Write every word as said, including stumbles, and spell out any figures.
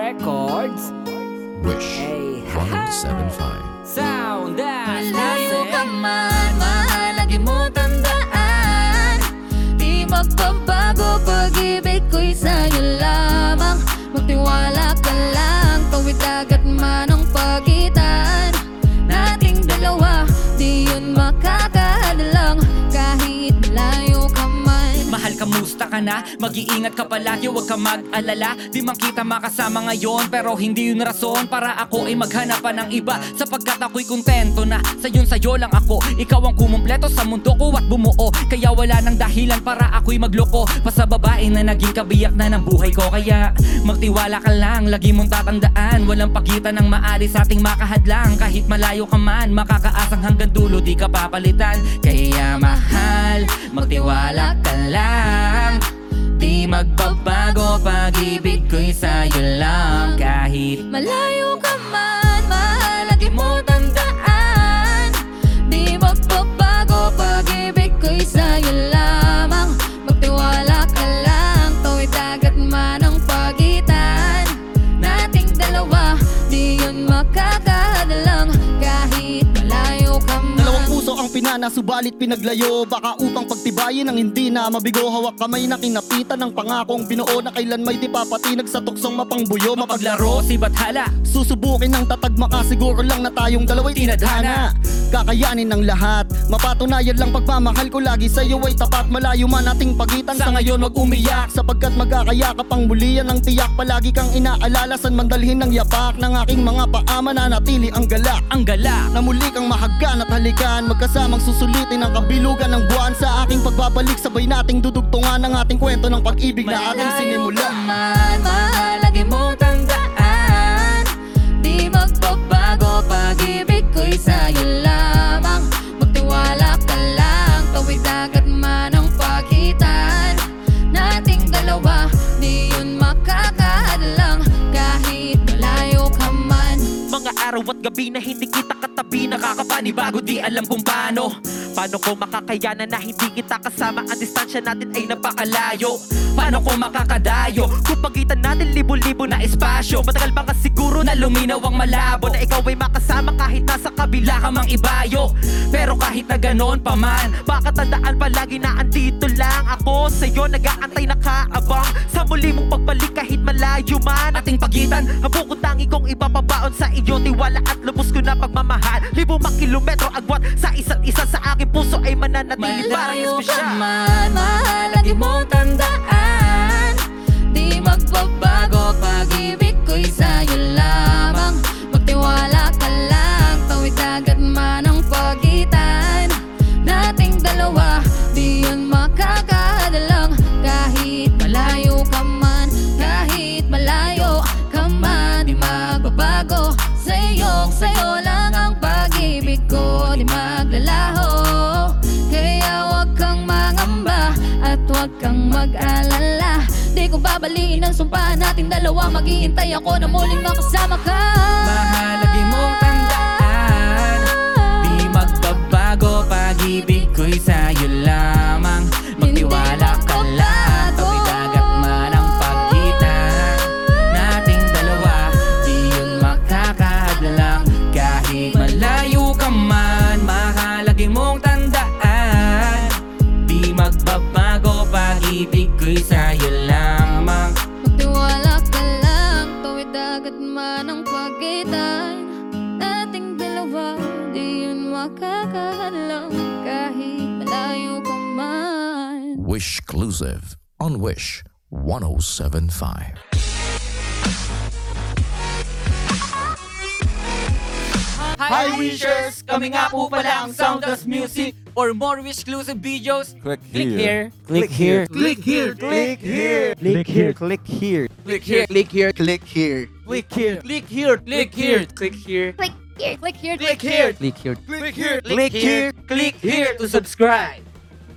Records. Wish Hey, one oh seven five. Sound that's Malayo ka man, mahalagi mo tandaan. Di magbabago, pag-ibig ko'y sa'yo lamang. Magtiwala ka lang, tawid dagat man ang pagitan nating dalawa, di yun makakahadlang kahit malayo ka man. Mahal, kamusta ka na? Mag-iingat ka palagi, huwag ka mag-alala. Di man kita makasama ngayon, pero hindi yun rason para ako ay maghanap pa ng iba. Sapagkat ako'y kontento na sayon sayo lang ako. Ikaw ang kumumpleto sa mundo ko at bumuo. Kaya wala nang dahilan para ako'y magloko pa sa babae na naging kabiyak na ng buhay ko. Kaya magtiwala ka lang, lagi mong tatandaan, walang pagitan ng maalis sa ating makahadlang. Kahit malayo ka man, makakaasang hanggang dulo di ka papalitan. Kaya mahal, magtiwala ka lang. Di magbabago, pag-ibig ko'y sa'yo lang. Kahit Malayo ka man, mahalagi mo tandaan. Di magbabago, pag-ibig ko'y sa'yo lamang. Magtiwala ka lang, tawid dagat man ang pagitan nating dalawa, di yun makakahadlang kahit malayo ka man. Dalawang puso ang pinana, subalit pinaglayo. Baka upang pagtibayin ang hindi na mabigo. Hawak kamay na kinapitan ng pangakong binuo na kailan may di papatinag sa tuksong mapangbuyo. mapaglaro si Bathala, Susubukin ng tatagma ka, siguro lang na tayong dalawa'y tinadhana. Kakayanin ng lahat, mapatunayan lang pagmamahal ko lagi sa'yo ay tapat. Malayo man ating pagitan, sa ngayon wag umiyak. Sapagkat magkakayakap ang mulian ng tiyak. Palagi kang inaalala, san mandalhin ng yapak ng aking mga paama na natili ang galak. ang gala. Na muli kang mahagkan at halikan, magkasamang susulitin ang kabilugan ng buwan. Sa aking pagbabalik, sabay nating dudugtungan ang ating kwento ng pag-ibig na ating sinimula. Man, mahalagi mo tandaan. Di magbabago, pag-ibig ko'y sa'yo lamang. Magtiwala ka lang, tawid dagat man ang pagitan nating dalawa, di yun makakahadlang kahit malayo ka man. Mga araw at gabi na hindi kita katabi, nakakapanibago, di alam kung paano. Paano ko makakayanan na hindi kita kasama? Ang distansya natin ay napakalayo. Paano ko makakadayo kung pagitan natin libo-libo na espasyo? Matagal pa nga siguro na luminaw ang malabo, na ikaw ay makasama kahit nasa kabila ka mang ibayo. Pero kahit na ganon pa man, baka tandaan palagi na andito lang ako sa'yo, nag-aantay nakaabang sa muli mong pagbalik kahit malayo man ating pagitan. Ang bukod tangi kong ipapabaon sa iyo, tiwala at lubos ko na pagmamahal. Libo mang kilometro agwat sa isa't isa, sa aking puso ay mananatili parang Malayo ka espesyal. man, mahalagi mo tandaan. Di magbabago, pag-ibig ko'y sa'yo lamang. Magtiwala ka lang, tawid dagat man ang pagitan nating dalawa, di yun makakahadlang kahit malayo ka man. Kahit malayo ka man, di magbabago. Sa'yo, sa'yo lang ang pag-ibig ko, di maglalaho. Kaya wag kang mangamba at wag kang mag-alala. Di ko babaliin ang sumpa nating dalawa, mag-iintay ako na muling makasama ka. Mahalagi mong tandaan, di magbabago, pag-ibig ko'y sa'yo lamang. Magtiwala ka lang, tawid dagat man ang pagitan nating dalawa, di yun makakahadlang kahit malayo ka man. Mahalagi mong tandaan, di magbabago, pag-ibig ko'y sa'yo lamang. Magtiwala ka lang, tawid dagat man ang pagitan nating dalawa, di yun makakahadlang kahit malayo ka man. Wish exclusive on Wish one oh seven five. Hi Wishers! Kami nga po pala ang Soundless Music. For more Wish exclusive videos, Click click here. Click here. Click here. Click here. Click here. Click here. Click here. Click here. Click here. Click here. Click here. Click here. Click here. Click here, click here, Click here. Click here. Click here. Click here. Click here to subscribe.